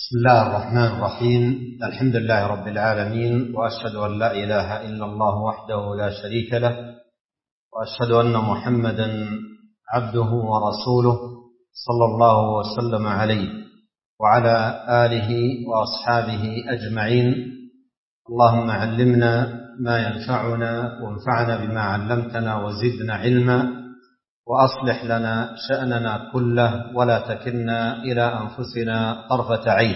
بسم الله الرحمن الرحيم. الحمد لله رب العالمين، وأشهد أن لا إله إلا الله وحده لا شريك له، وأشهد أن محمدا عبده ورسوله صلى الله وسلم عليه وعلى آله وأصحابه أجمعين. اللهم علمنا ما ينفعنا وانفعنا بما علمتنا وزدنا علما، وأصلح لنا شأننا كله ولا تكلنا إلى أنفسنا طرفة عين.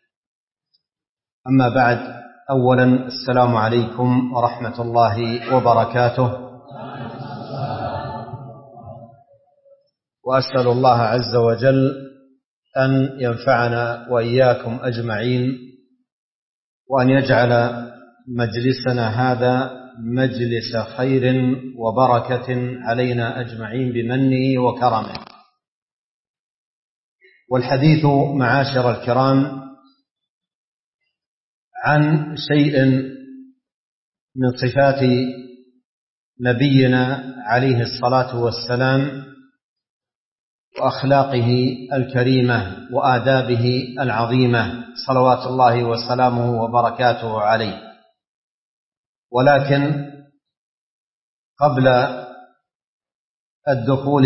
أما بعد، أولا السلام عليكم ورحمة الله وبركاته، وأسأل الله عز وجل أن ينفعنا وإياكم أجمعين، وأن يجعل مجلسنا هذا مجلس خير وبركة علينا أجمعين بمنه وكرمه. والحديث معاشر الكرام عن شيء من صفات نبينا عليه الصلاة والسلام وأخلاقه الكريمة وآدابه العظيمة صلوات الله وسلامه وبركاته عليه. ولكن قبل الدخول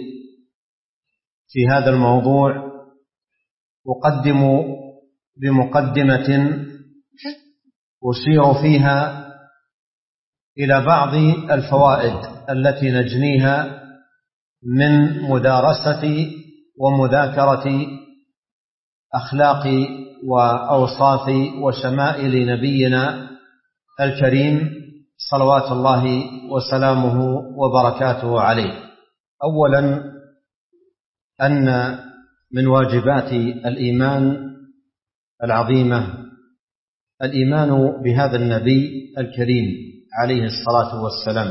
في هذا الموضوع أقدم بمقدمة أشير فيها إلى بعض الفوائد التي نجنيها من مدارسة ومذاكرة أخلاق وأوصاف وشمائل نبينا الكريم صلوات الله وسلامه وبركاته عليه. أولا، أن من واجبات الإيمان العظيمة الإيمان بهذا النبي الكريم عليه الصلاة والسلام،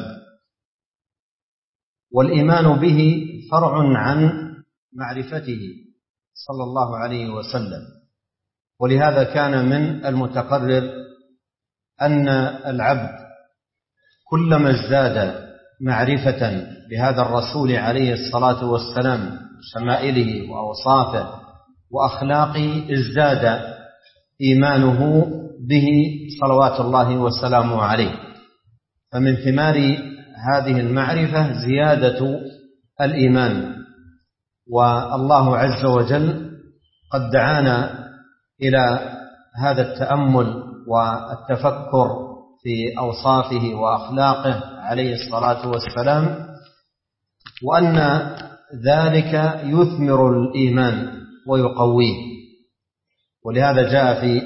والإيمان به فرع عن معرفته صلى الله عليه وسلم. ولهذا كان من المتقرر أن العبد كلما ازداد معرفة بهذا الرسول عليه الصلاة والسلام، شمائله وأوصافه وأخلاقه، ازداد إيمانه به صلوات الله وسلامه عليه. فمن ثمار هذه المعرفة زيادة الإيمان. والله عز وجل قد دعانا إلى هذا التأمل والتفكر في أوصافه وأخلاقه عليه الصلاة والسلام، وأن ذلك يثمر الإيمان ويقويه. ولهذا جاء في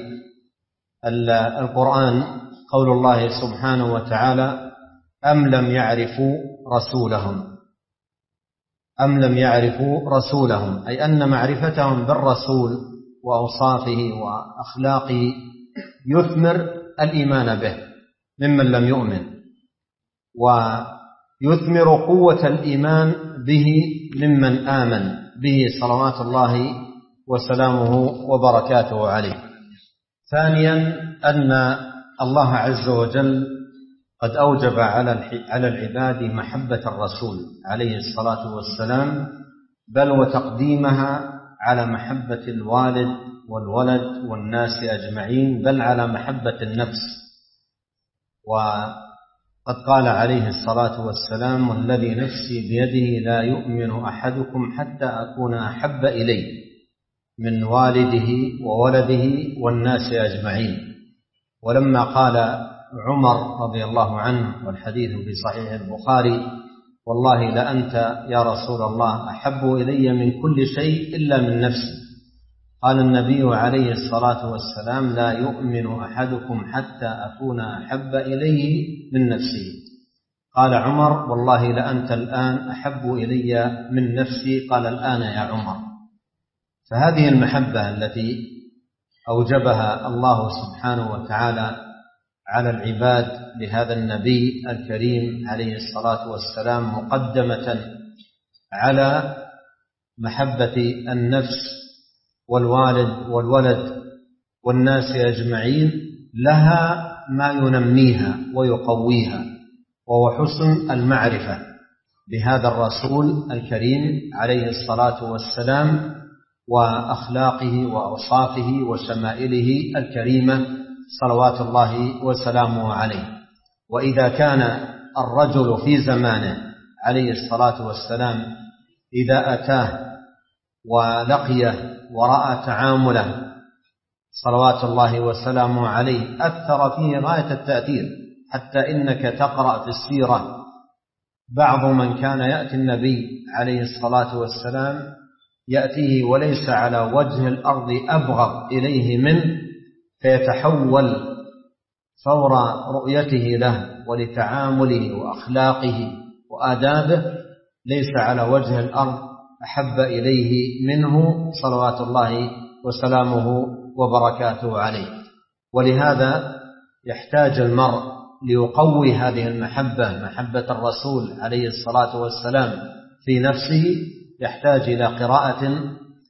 القرآن قول الله سبحانه وتعالى: أم لم يعرفوا رسولهم، أي أن معرفتهم بالرسول وأوصافه وأخلاقه يثمر الإيمان به ممن لم يؤمن، ويثمر قوة الإيمان به ممن آمن به صلوات الله وسلامه وبركاته عليه. ثانيا، أن الله عز وجل قد أوجب على العباد محبة الرسول عليه الصلاة والسلام، بل وتقديمها على محبة الوالد والولد والناس أجمعين، بل على محبة النفس. وقد قال عليه الصلاة والسلام: والذي نفسي بيده لا يؤمن أحدكم حتى أكون أحب إليه من والده وولده والناس أجمعين. ولما قال عمر رضي الله عنه، والحديث في صحيح البخاري: والله لأنت يا رسول الله أحب إلي من كل شيء إلا من نفسي، قال النبي عليه الصلاة والسلام: لا يؤمن أحدكم حتى أكون أحب إليه من نفسه. قال عمر: والله لأنت الآن أحب إلي من نفسي، قال: الآن يا عمر. فهذه المحبة التي أوجبها الله سبحانه وتعالى على العباد لهذا النبي الكريم عليه الصلاة والسلام، مقدمة على محبة النفس والوالد والولد والناس أجمعين، لها ما ينميها ويقويها، وهو حسن المعرفة بهذا الرسول الكريم عليه الصلاة والسلام، وأخلاقه وأوصافه وشمائله الكريمة صلوات الله وسلامه عليه. وإذا كان الرجل في زمانه عليه الصلاة والسلام إذا أتاه ولقيه ورأى تعامله صلوات الله وسلامه عليه أثر فيه غاية التأثير، حتى إنك تقرأ في السيرة بعض من كان يأتي النبي عليه الصلاة والسلام يأتيه وليس على وجه الأرض أبغض إليه منه، فيتحول فور رؤيته له ولتعامله وأخلاقه وآدابه ليس على وجه الأرض أحب إليه منه صلوات الله وسلامه وبركاته عليه. ولهذا يحتاج المرء ليقوي هذه المحبة، محبة الرسول عليه الصلاة والسلام في نفسه، يحتاج إلى قراءة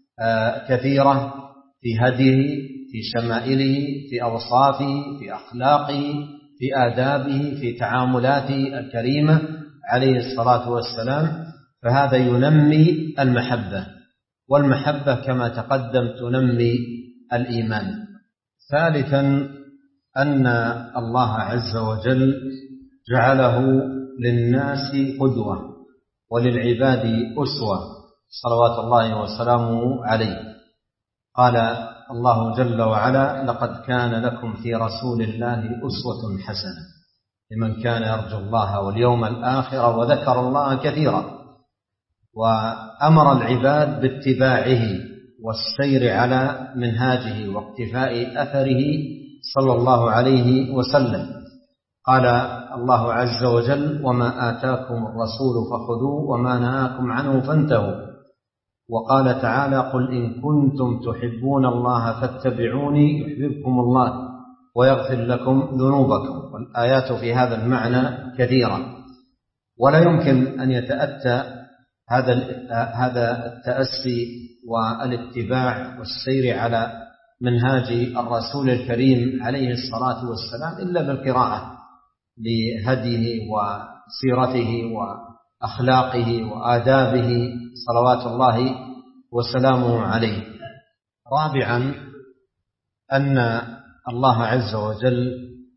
كثيرة في هديه، في شمائله، في أوصافه، في أخلاقه، في آدابه، في تعاملاته الكريمة عليه الصلاة والسلام، فهذا ينمي المحبة، والمحبة كما تقدم تنمي الإيمان. ثالثا أن الله عز وجل جعله للناس قدوة وللعباد أسوة صلوات الله وسلامه عليه. قال الله جل وعلا: لقد كان لكم في رسول الله أسوة حسنة لمن كان يرجو الله واليوم الآخر وذكر الله كثيرا. وأمر العباد باتباعه والسير على منهاجه واقتفاء أثره صلى الله عليه وسلم. قال الله عز وجل: وما آتاكم الرسول فخذوه وما نهاكم عنه فانتهوا. وقال تعالى: قل إن كنتم تحبون الله فاتبعوني يحببكم الله ويغفر لكم ذنوبكم. والآيات في هذا المعنى كثيرة، ولا يمكن أن يتأتى هذا التأسي والاتباع والسير على منهاج الرسول الكريم عليه الصلاة والسلام إلا بالقراءة لهديه وسيرته وأخلاقه وآدابه صلوات الله وسلامه عليه. رابعا أن الله عز وجل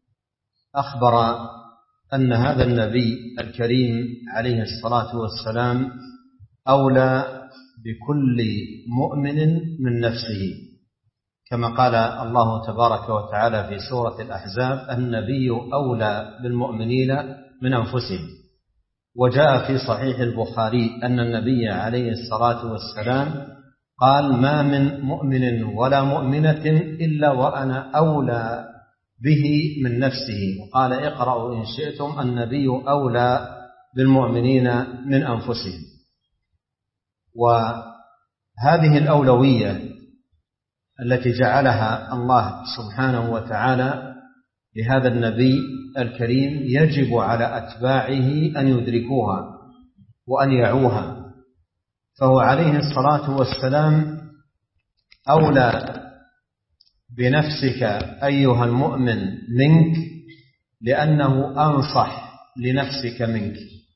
أخبر أن هذا النبي الكريم عليه الصلاة والسلام أولى بكل مؤمن من نفسه، كما قال الله تبارك وتعالى في سورة الأحزاب: النبي أولى بالمؤمنين من أنفسهم. وجاء في صحيح البخاري أن النبي عليه الصلاة والسلام قال: ما من مؤمن ولا مؤمنة إلا وأنا أولى به من نفسه. وقال: اقرأوا إن شئتم النبي أولى بالمؤمنين من أنفسهم. وهذه الأولوية التي جعلها الله سبحانه وتعالى لهذا النبي الكريم يجب على أتباعه أن يدركوها وأن يعوها. فهو عليه الصلاة والسلام أولى بنفسك أيها المؤمن منك، لأنه أنصح لنفسك منك،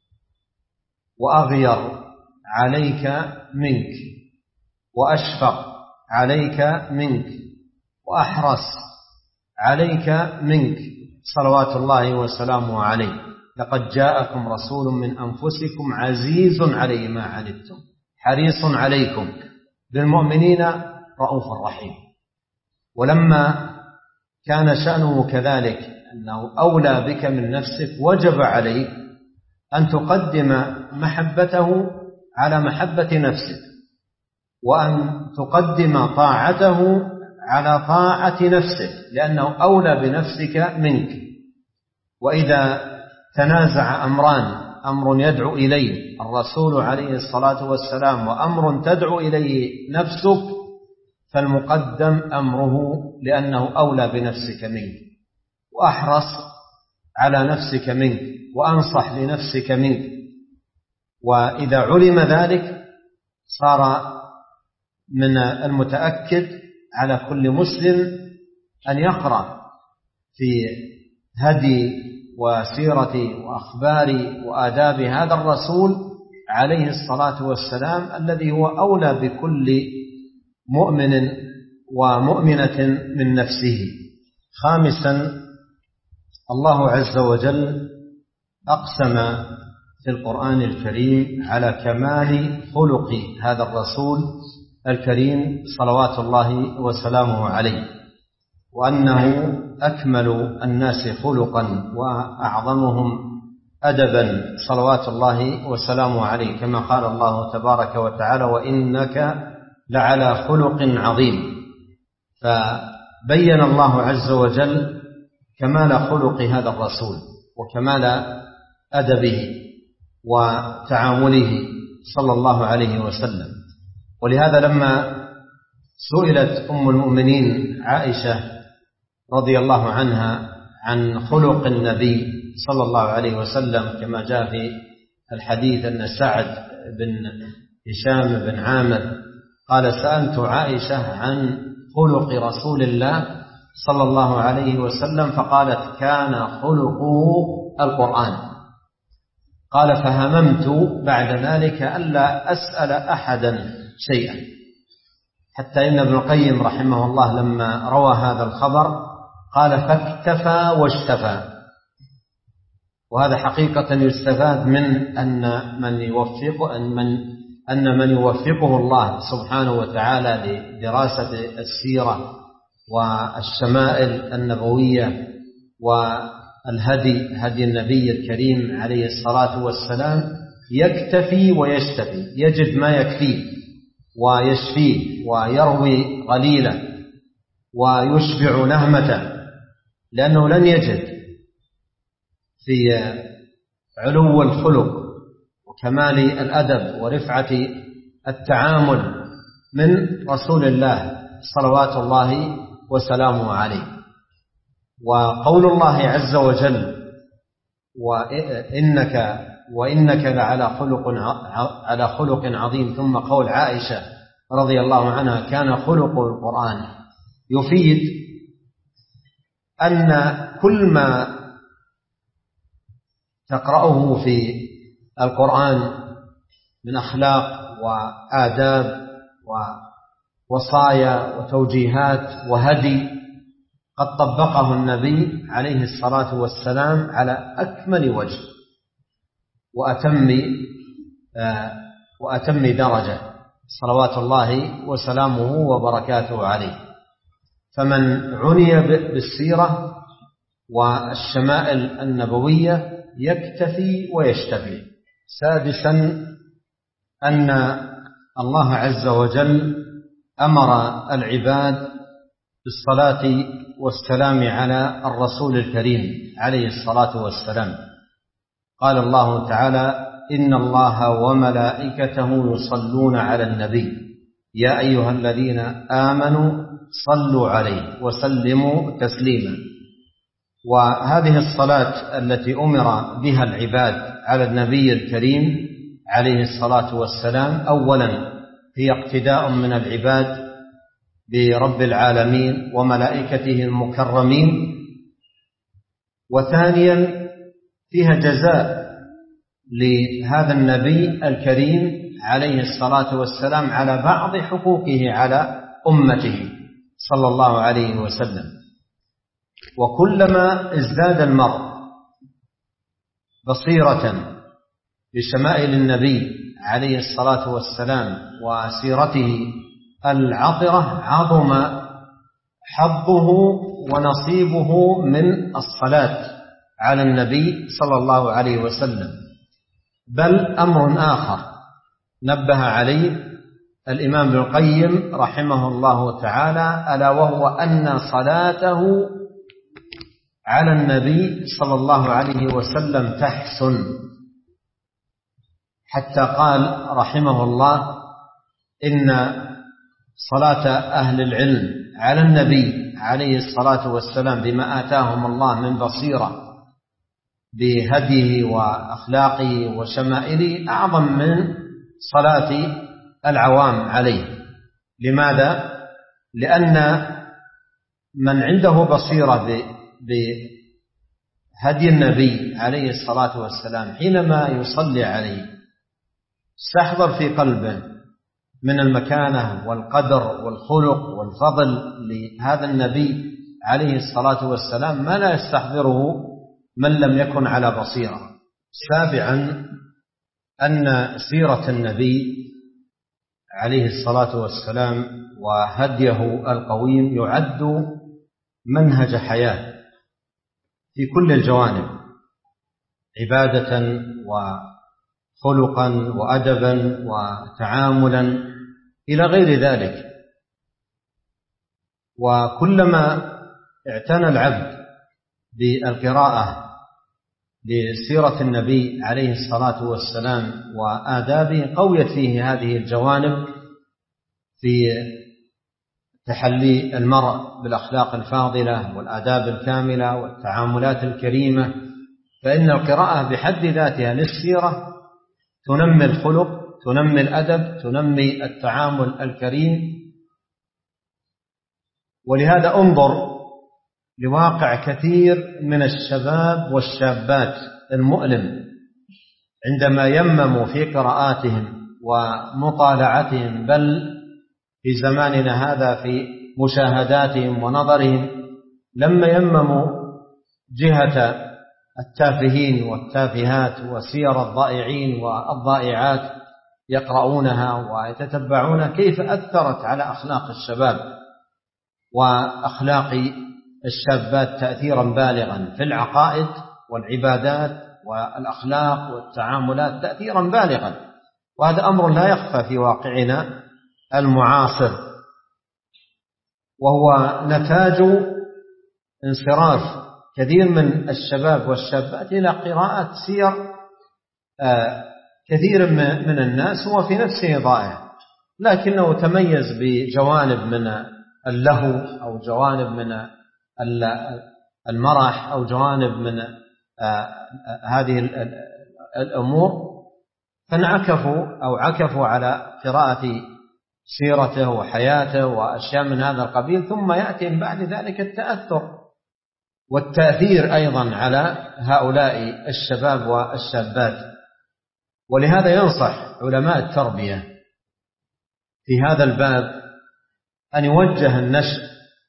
وأغير عليك منك، وأشفق عليك منك، وأحرص عليك منك صلوات الله وسلامه عليه. لقد جاءكم رسول من أنفسكم عزيز عليه ما عنتم حريص عليكم بالمؤمنين رؤوف رحيم. ولما كان شأنه كذلك أنه أولى بك من نفسك، وجب عليك أن تقدم محبته على محبة نفسك، وأن تقدم طاعته على طاعة نفسك، لأنه أولى بنفسك منك. وإذا تنازع أمران، أمر يدعو إليه الرسول عليه الصلاة والسلام وأمر تدعو إليه نفسك، فالمقدم أمره، لأنه أولى بنفسك منك وأحرص على نفسك منك وأنصح لنفسك منك. وإذا علم ذلك صار من المتأكد على كل مسلم أن يقرأ في هدي وسيرة وأخبار وآداب هذا الرسول عليه الصلاة والسلام، الذي هو أولى بكل مؤمن ومؤمنة من نفسه. خامسا، الله عز وجل أقسم في القرآن الكريم على كمال خلق هذا الرسول الكريم صلوات الله وسلامه عليه، وأنه أكمل الناس خلقا وأعظمهم أدبا صلوات الله وسلامه عليه، كما قال الله تبارك وتعالى: وإنك لعلى خلق عظيم. فبين الله عز وجل كمال خلق هذا الرسول وكمال أدبه وتعامله صلى الله عليه وسلم. ولهذا لما سئلت أم المؤمنين عائشة رضي الله عنها عن خلق النبي صلى الله عليه وسلم، كما جاء في الحديث أن سعد بن هشام بن عامر قال: سألت عائشة عن خلق رسول الله صلى الله عليه وسلم فقالت: كان خلقه القرآن. قال: فهممت بعد ذلك ألا أسأل أحدا شيئا، حتى إن ابن القيم رحمه الله لما روى هذا الخبر قال: فاكتفى واشتفى. وهذا حقيقة يستفاد من أن من يوفقه الله سبحانه وتعالى لدراسة السيرة والشمائل النبوية والهدي، هدي النبي الكريم عليه الصلاة والسلام، يكتفي ويشتفي، يجد ما يكفيه ويشفيه ويروي قليلا ويشبع نهمته، لأنه لن يجد في علو الخلق وكمال الأدب ورفعة التعامل من رسول الله صلوات الله وسلامه عليه. وقول الله عز وجل: وإنك لعلى خلق عظيم، ثم قول عائشة رضي الله عنها: كان خلق القرآن، يفيد أن كل ما تقرأه في القرآن من أخلاق وآداب ووصايا وتوجيهات وهدي قد طبقه النبي عليه الصلاة والسلام على أكمل وجه وأتم درجة صلوات الله وسلامه وبركاته عليه. فمن عني بالسيرة والشمائل النبوية يكتفي ويشتفي. سادسا، أن الله عز وجل أمر العباد بالصلاة والسلام على الرسول الكريم عليه الصلاة والسلام. قال الله تعالى: إن الله وملائكته يصلون على النبي يا أيها الذين آمنوا صلوا عليه وسلموا تسليما. وهذه الصلاة التي أمر بها العباد على النبي الكريم عليه الصلاة والسلام، أولا هي اقتداء من العباد برب العالمين وملائكته المكرمين، وثانيا فيها جزاء لهذا النبي الكريم عليه الصلاة والسلام على بعض حقوقه على أمته صلى الله عليه وسلم. وكلما ازداد المرء بصيرة بشمائل النبي عليه الصلاة والسلام وسيرته العطرة، عظم حظه ونصيبه من الصلاة على النبي صلى الله عليه وسلم. بل أمر آخر نبه عليه الإمام ابن القيم رحمه الله تعالى، ألا وهو أن صلاته على النبي صلى الله عليه وسلم تحسن، حتى قال رحمه الله: إن صلاة أهل العلم على النبي عليه الصلاة والسلام بما آتاهم الله من بصيرة بهديه وأخلاقه وشمائله أعظم من صلاة العوام عليه. لماذا؟ لأن من عنده بصيرة بهدي النبي عليه الصلاة والسلام حينما يصلي عليه استحضر في قلبه من المكانة والقدر والخلق والفضل لهذا النبي عليه الصلاة والسلام ما لا يستحضره من لم يكن على بصيرة. سابعا أن سيرة النبي عليه الصلاة والسلام وهديه القويم يعد منهج حياة في كل الجوانب، عبادة وخلقا وأدبا وتعاملا إلى غير ذلك. وكلما اعتنى العبد بالقراءة لسيرة النبي عليه الصلاة والسلام وآدابه قويت فيه هذه الجوانب في تحلي المرء بالأخلاق الفاضلة والآداب الكاملة والتعاملات الكريمة. فإن القراءة بحد ذاتها للسيرة تنمي الخلق، تنمي الأدب، تنمي التعامل الكريم. ولهذا انظر لواقع كثير من الشباب والشابات المؤلم عندما يمموا في قراءاتهم ومطالعتهم، بل في زماننا هذا في مشاهداتهم ونظرهم، لما يمموا جهة التافهين والتافهات وسير الضائعين والضائعات يقرؤونها ويتتبعون كيف أثرت على أخلاق الشباب وأخلاق الشابات تأثيرا بالغا في العقائد والعبادات والأخلاق والتعاملات تأثيرا بالغا. وهذا أمر لا يخفى في واقعنا المعاصر، وهو نتاج انصراف كثير من الشباب والشابات إلى قراءة سير كثير من الناس هو في نفسه ضائع، لكنه تميز بجوانب من اللهو أو جوانب من المرح أو جوانب من هذه الأمور، فانعكفوا أو عكفوا على قراءة سيرته وحياته وأشياء من هذا القبيل، ثم يأتي من بعد ذلك التأثر والتأثير أيضا على هؤلاء الشباب والشابات. ولهذا ينصح علماء التربية في هذا الباب أن يوجه النشء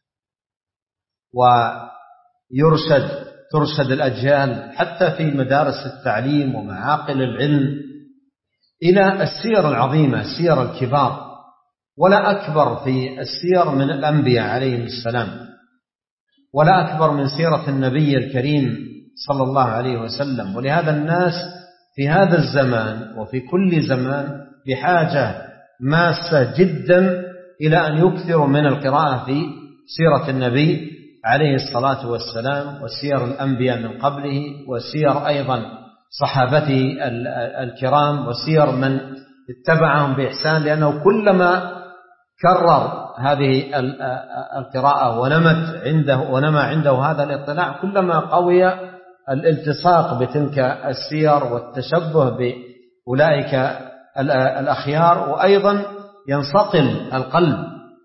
ترشد الأجيال حتى في مدارس التعليم ومعاقل العلم إلى السير العظيمة، سير الكبار. ولا أكبر في السير من الأنبياء عليهم السلام، ولا أكبر من سيرة النبي الكريم صلى الله عليه وسلم. ولهذا الناس في هذا الزمان وفي كل زمان بحاجة ماسة جدا إلى أن يكثروا من القراءة في سيرة النبي عليه الصلاة والسلام وسير الأنبياء من قبله وسير أيضا صحابته الكرام وسير من اتبعهم بإحسان، لأنه كلما كرر هذه القراءة ونمى عنده هذا الاطلاع كلما قوي الالتصاق بتلك السير والتشبه بأولئك الأخيار، وأيضا ينصقل القلب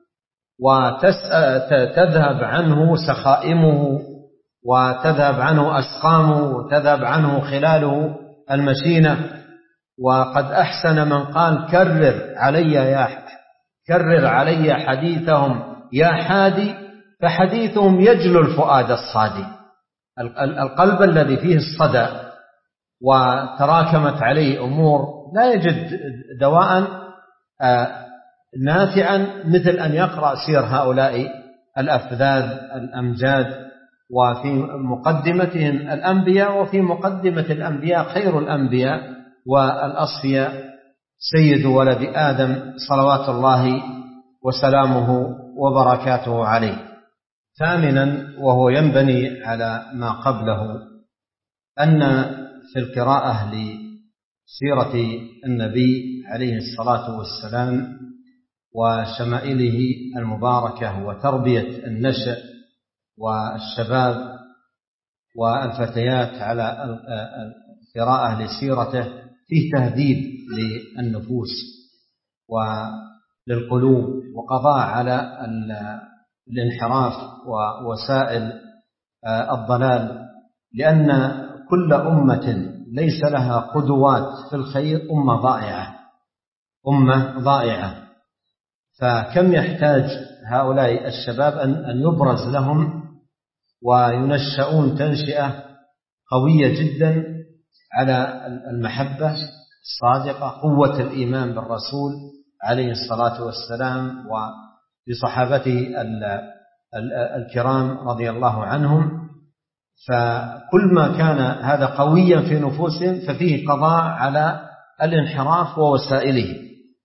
وتذهب عنه سخائمه وتذهب عنه أسقامه وتذهب عنه خلاله المشينة. وقد أحسن من قال كرر علي حديثهم يا حادي، فحديثهم يجلو الفؤاد الصادي. القلب الذي فيه الصدى وتراكمت عليه أمور لا يجد دواء نافعا مثل أن يقرأ سير هؤلاء الأفذاذ الأمجاد، وفي مقدمتهم الأنبياء، وفي مقدمة الأنبياء خير الأنبياء والأصفياء سيد ولد آدم صلوات الله وسلامه وبركاته عليه. ثامنا، وهو ينبني على ما قبله، أن في القراءة لسيرة النبي عليه الصلاة والسلام وشمائله المباركة وتربية النشء والشباب والفتيات على القراءة لسيرته فيه تهذيب للنفوس وللقلوب وقضاء على الانحراف ووسائل الضلال، لأن كل أمة ليس لها قدوات في الخير أمة ضائعة. فكم يحتاج هؤلاء الشباب أن يبرز لهم وينشأون تنشئة قوية جدا على المحبة الصادقة، قوة الإيمان بالرسول عليه الصلاة والسلام وبصحابته الكرام رضي الله عنهم. فكل ما كان هذا قويا في نفوسهم ففيه قضاء على الانحراف ووسائله.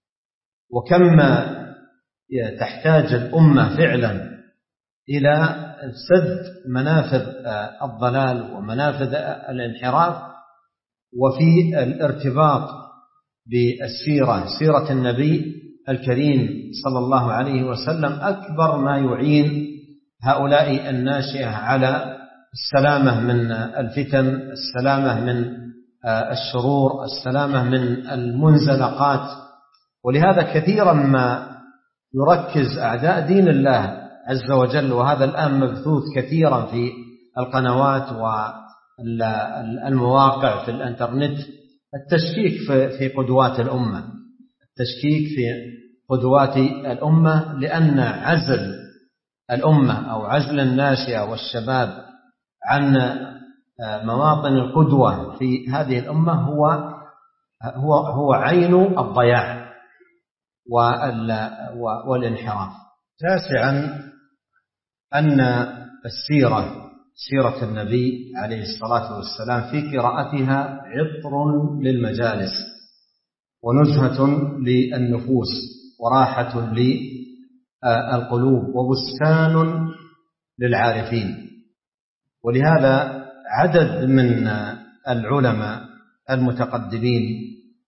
وكما تحتاج الأمة فعلا إلى سد منافذ الضلال ومنافذ الانحراف، وفي الارتباط بالسيرة، سيرة النبي الكريم صلى الله عليه وسلم أكبر ما يعين هؤلاء الناشئة على السلامة من الفتن، السلامة من الشرور، السلامة من المنزلقات. ولهذا كثيرا ما يركز أعداء دين الله عز وجل، وهذا الآن مبثوث كثيرا في القنوات والمواقع في الانترنت، التشكيك في قدوات الأمة، التشكيك في قدوات الأمة، لأن عزل الأمة أو عزل الناشئة والشباب عن مواطن القدوة في هذه الأمة هو عين الضياع والانحراف. تاسعا أن سيرة النبي عليه الصلاة والسلام في قراءتها عطر للمجالس ونزهة للنفوس وراحة للقلوب وبستان للعارفين. ولهذا عدد من العلماء المتقدمين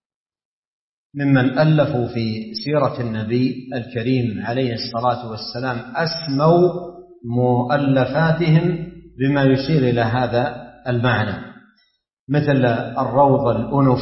ممن ألفوا في سيرة النبي الكريم عليه الصلاة والسلام أسموا مؤلفاتهم بما يشير إلى هذا المعنى، مثل الروض الأنف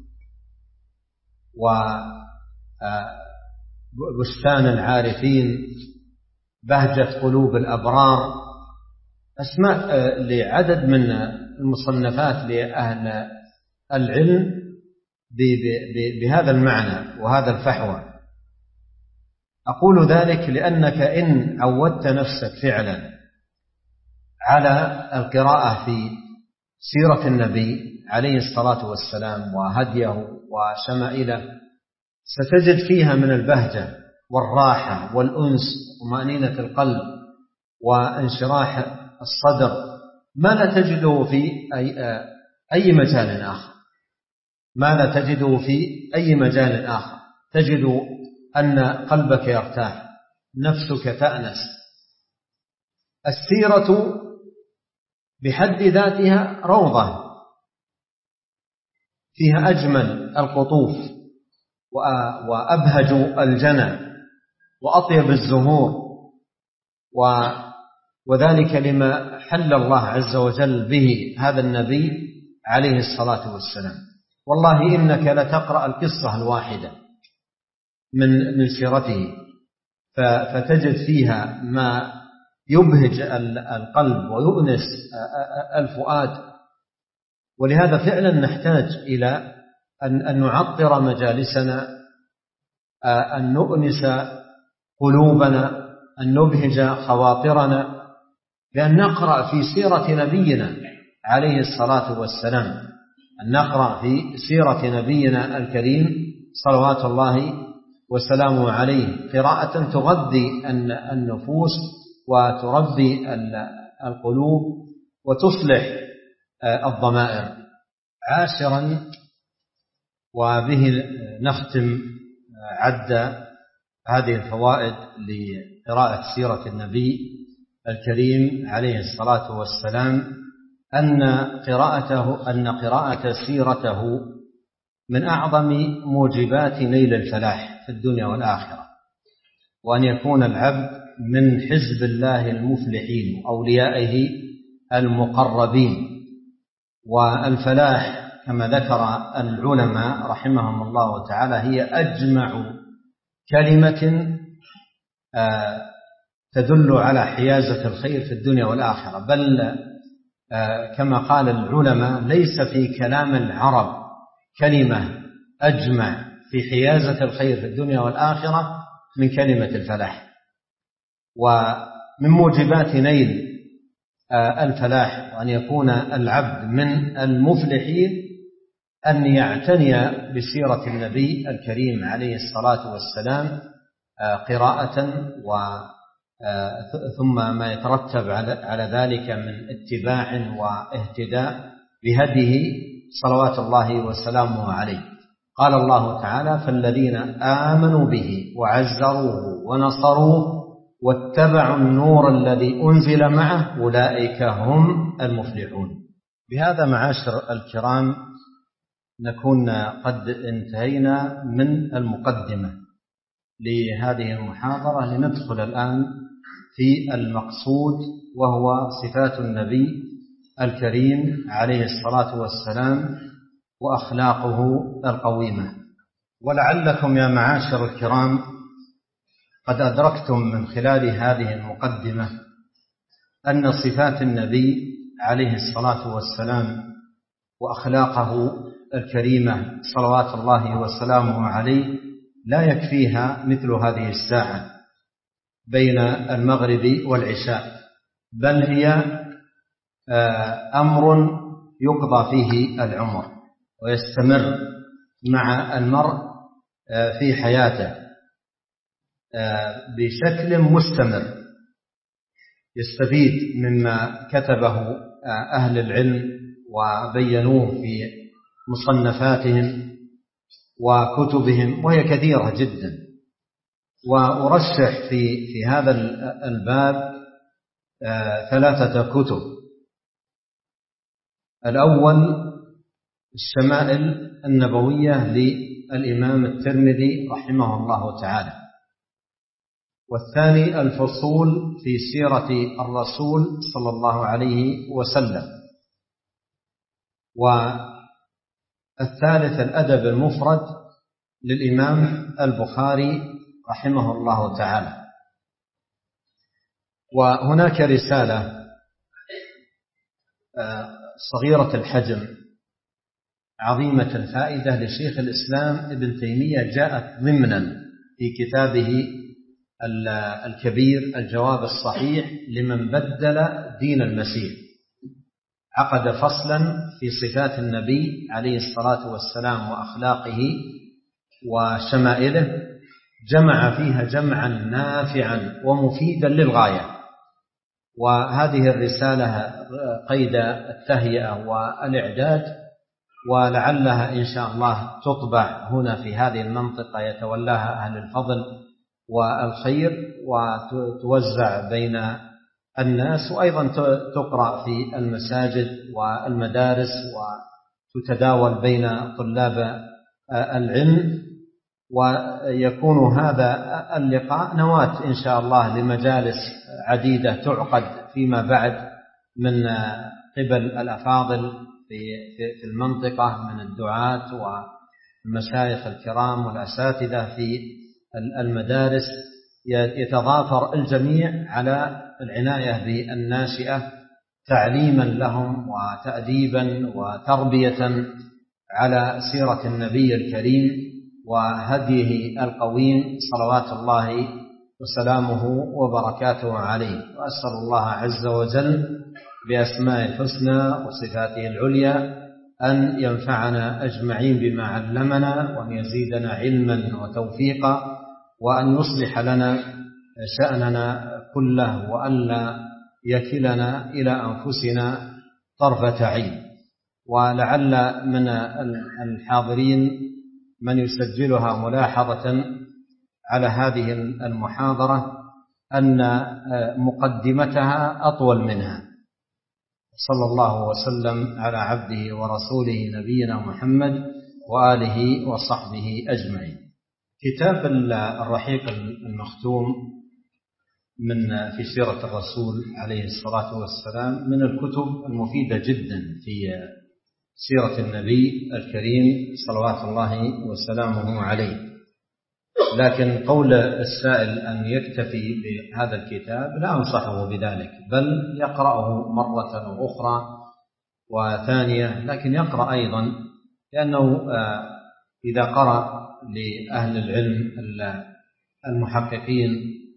وبستان العارفين، بهجة قلوب الأبرار، أسماء لعدد من المصنفات لأهل العلم بهذا المعنى وهذا الفحوى. أقول ذلك لأنك إن عودت نفسك فعلا على القراءة في سيرة النبي عليه الصلاة والسلام وهديه وشمائله، ستجد فيها من البهجة والراحة والأنس وطمأنينة القلب وانشراح الصدر ما لا تجده في أي مجال آخر، ما لا تجده في أي مجال آخر. تجد أن قلبك يرتاح، نفسك تأنس. السيرة بحد ذاتها روضة فيها أجمل القطوف وأبهج الجنى وأطيب الزهور، وذلك لما حل الله عز وجل به هذا النبي عليه الصلاة والسلام. والله إنك لتقرأ القصة الواحدة من سيرته فتجد فيها ما يبهج القلب ويؤنس الفؤاد. ولهذا فعلا نحتاج إلى أن نعطر مجالسنا، أن نؤنس قلوبنا، أن نبهج خواطرنا، بأن نقرأ في سيرة نبينا عليه الصلاة والسلام، أن نقرأ في سيرة نبينا الكريم صلوات الله وسلامه عليه قراءة تغذي النفوس وتربي القلوب وتصلح الضمائر. عاشرا، وبه نختم عد هذه الفوائد لقراءة سيرة النبي الكريم عليه الصلاة والسلام، أن قراءة سيرته من أعظم موجبات نيل الفلاح في الدنيا والآخرة، وأن يكون العبد من حزب الله المفلحين وأوليائه المقربين. والفلاح كما ذكر العلماء رحمهم الله تعالى هي أجمع كلمة تدل على حيازة الخير في الدنيا والآخرة، بل كما قال العلماء ليس في كلام العرب كلمة أجمع في حيازة الخير في الدنيا والآخرة من كلمة الفلاح. ومن موجبات نيل الفلاح وأن يكون العبد من المفلحين أن يعتني بسيرة النبي الكريم عليه الصلاة والسلام قراءة ثم ما يترتب على ذلك من اتباع واهتداء بهديه صلوات الله وسلامه عليه. قال الله تعالى: فالذين آمنوا به وعزروه ونصروه واتبعوا النور الذي أنزل معه أولئك هم المفلحون. بهذا معاشر الكرام نكون قد انتهينا من المقدمة لهذه المحاضرة، لندخل الآن في المقصود، وهو صفات النبي الكريم عليه الصلاة والسلام وأخلاقه القويمة. ولعلكم يا معاشر الكرام قد أدركتم من خلال هذه المقدمة أن صفات النبي عليه الصلاة والسلام وأخلاقه الكريمة صلوات الله وسلامه عليه لا يكفيها مثل هذه الساعة بين المغرب والعشاء، بل هي أمر يقضى فيه العمر ويستمر مع المرء في حياته بشكل مستمر، يستفيد مما كتبه أهل العلم وبينوه في مصنفاتهم وكتبهم، وهي كثيرة جدا. وأرشح في هذا الباب 3 كتب. الأول الشمائل النبوية للإمام الترمذي رحمه الله تعالى، والثاني الفصول في سيرة الرسول صلى الله عليه وسلم، والثالث الأدب المفرد للإمام البخاري رحمه الله تعالى. وهناك رسالة صغيرة الحجم عظيمة الفائدة لشيخ الإسلام ابن تيمية، جاءت ضمنا في كتابه الكبير الجواب الصحيح لمن بدل دين المسيح. عقد فصلا في صفات النبي عليه الصلاة والسلام وأخلاقه وشمائله، جمع فيها جمعا نافعا ومفيدا للغاية. وهذه الرسالة قيد التهيئة والإعداد، ولعلها إن شاء الله تطبع هنا في هذه المنطقة يتولاها أهل الفضل والخير، وتوزع بين الناس، وأيضا تقرأ في المساجد والمدارس وتتداول بين طلاب العلم. ويكون هذا اللقاء نواة إن شاء الله لمجالس عديدة تعقد فيما بعد من قبل الأفاضل في المنطقة من الدعاة والمشايخ الكرام والأساتذة في المدارس، يتضافر الجميع على العناية بالناشئة تعليما لهم وتأديبا وتربية على سيرة النبي الكريم وهديه القويم صلوات الله وسلامه وبركاته عليه. وأسأل الله عز وجل بأسماء الحسنى وصفاته العليا أن ينفعنا أجمعين بما علمنا، وأن يزيدنا علما وتوفيقا، وأن يصلح لنا شأننا كله، وألا يكلنا إلى أنفسنا طرفة عين. ولعل من الحاضرين من يسجلها ملاحظة على هذه المحاضرة أن مقدمتها أطول منها. صلى الله وسلم على عبده ورسوله نبينا محمد وآله وصحبه أجمعين. كتاب الرحيق المختوم في سيرة الرسول عليه الصلاة والسلام من الكتب المفيدة جدا في سيرة النبي الكريم صلوات الله وسلامه عليه. لكن قول السائل أن يكتفي بهذا الكتاب لا أنصحه بذلك، بل يقرأه مرة أخرى وثانية، لكن يقرأ أيضا، لأنه إذا قرأ لأهل العلم المحققين،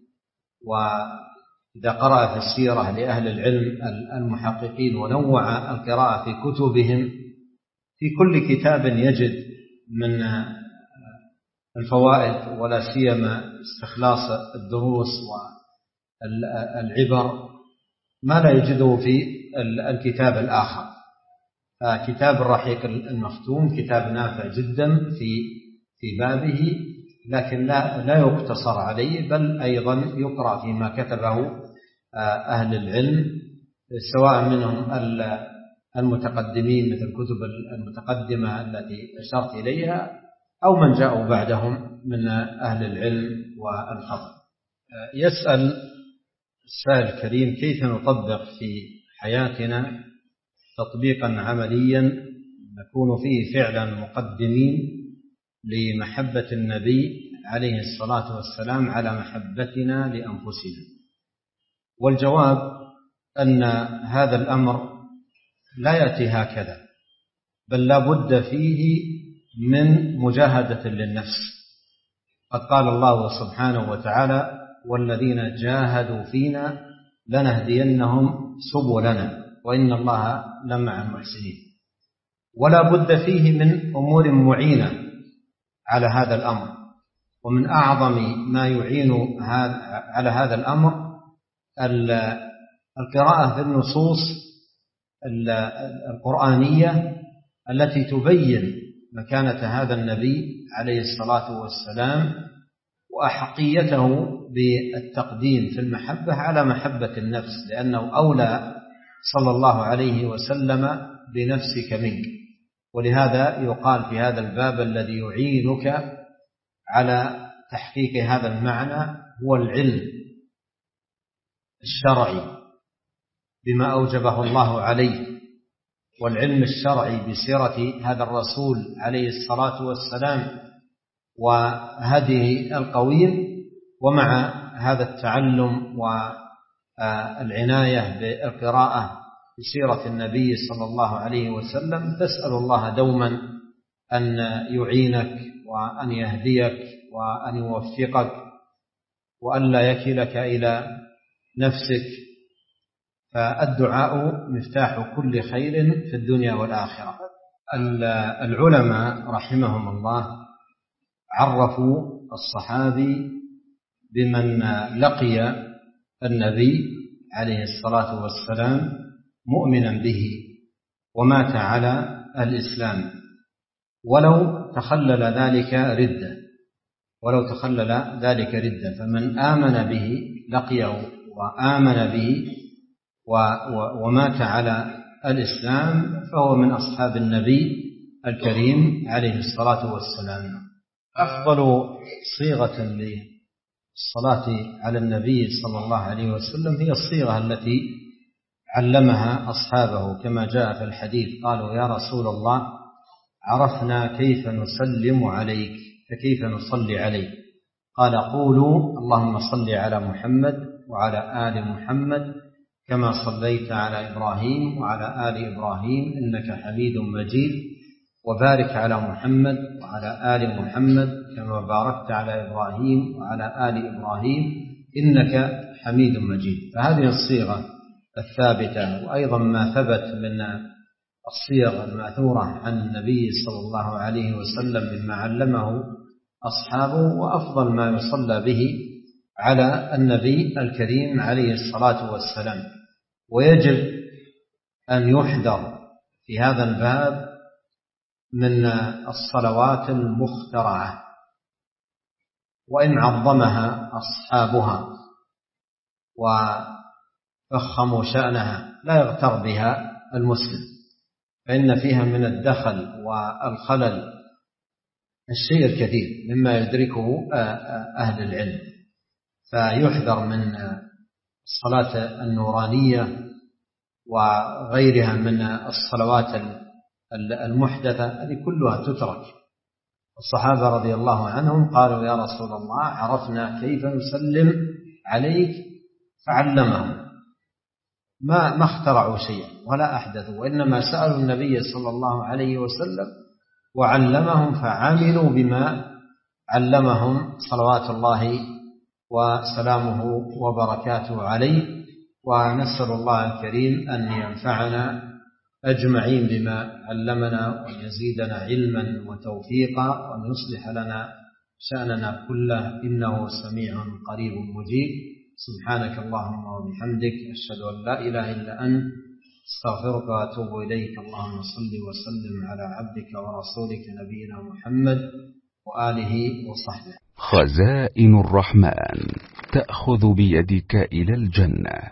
وإذا قرأ في السيرة لأهل العلم المحققين ونوع القراءة في كتبهم، في كل كتاب يجد من الفوائد ولا سيما استخلاص الدروس والعبر ما لا يجده في الكتاب الآخر. فكتاب الرحيق المختوم كتاب نافع جدا في بابه، لكن لا يقتصر عليه، بل أيضا يقرأ فيما كتبه أهل العلم، سواء منهم المتقدمين مثل الكتب المتقدمة التي أشرت إليها، أو من جاءوا بعدهم من أهل العلم والفضل. يسأل السائل الكريم: كيف نطبق في حياتنا تطبيقا عمليا نكون فيه فعلا مقدمين لمحبة النبي عليه الصلاة والسلام على محبتنا لأنفسنا؟ والجواب أن هذا الأمر لا يأتي هكذا، بل لا بد فيه من مجاهدة للنفس. قد قال الله سبحانه وتعالى: والذين جاهدوا فينا لنهدينهم سبلنا وإن الله لمع المحسنين. ولا بد فيه من أمور معينة على هذا الأمر، ومن أعظم ما يعين على هذا الأمر القراءة في النصوص القرآنية التي تبين مكانة هذا النبي عليه الصلاة والسلام وأحقيته بالتقديم في المحبة على محبة النفس، لأنه أولى صلى الله عليه وسلم بنفسك منك. ولهذا يقال في هذا الباب: الذي يعينك على تحقيق هذا المعنى هو العلم الشرعي بما أوجبه الله عليه، والعلم الشرعي بسيرة هذا الرسول عليه الصلاة والسلام وهديه القويم. ومع هذا التعلم والعناية بالقراءة بسيرة النبي صلى الله عليه وسلم تسأل الله دوما أن يعينك وأن يهديك وأن يوفقك وأن لا يكلك إلى نفسك. فالدعاء مفتاح كل خير في الدنيا والآخرة. العلماء رحمهم الله عرفوا الصحابي بمن لقي النبي عليه الصلاة والسلام مؤمنا به ومات على الإسلام ولو تخلل ذلك ردة، فمن آمن به لقيه وآمن به ومات على الإسلام فهو من أصحاب النبي الكريم عليه الصلاة والسلام. أفضل صيغة للصلاة على النبي صلى الله عليه وسلم هي الصيغة التي علمها أصحابه، كما جاء في الحديث: قالوا يا رسول الله عرفنا كيف نسلم عليك فكيف نصلي عليك؟ قال: قولوا اللهم صل على محمد وعلى آل محمد كما صليت على إبراهيم وعلى آل إبراهيم إنك حميد مجيد، وبارك على محمد وعلى آل محمد كما باركت على إبراهيم وعلى آل إبراهيم إنك حميد مجيد. فهذه الصيغة الثابتة، وأيضا ما ثبت من الصيغ المأثورة عن النبي صلى الله عليه وسلم مما علمه أصحابه، وأفضل ما يصلى به على النبي الكريم عليه الصلاة والسلام. ويجب أن يحذر في هذا الباب من الصلوات المخترعة، وإن عظمها أصحابها وفخموا شأنها لا يغتر بها المسلم، فإن فيها من الدخل والخلل الشيء الكثير مما يدركه أهل العلم. فيحذر من الصلاة النورانية وغيرها من الصلوات المحدثة، هذه كلها تترك. الصحابة رضي الله عنهم قالوا يا رسول الله عرفنا كيف نسلم عليك فعلمهم، ما اخترعوا شيئا ولا أحدثوا، وإنما سألوا النبي صلى الله عليه وسلم وعلمهم فعملوا بما علمهم صلوات الله وسلامه وبركاته عليه. ونسأل الله الكريم أن ينفعنا أجمعين بما علمنا وأن يزيدنا علما وتوفيقا وأن يصلح لنا شأننا كله، إنه سميع قريب مجيب. سبحانك اللهم وبحمدك، أشهد أن لا إله إلا أنت، استغفرك وأتوب إليك. اللهم صل وسلم على عبدك ورسولك نبينا محمد وآله وصحبه. خزائن الرحمن تأخذ بيدك إلى الجنة.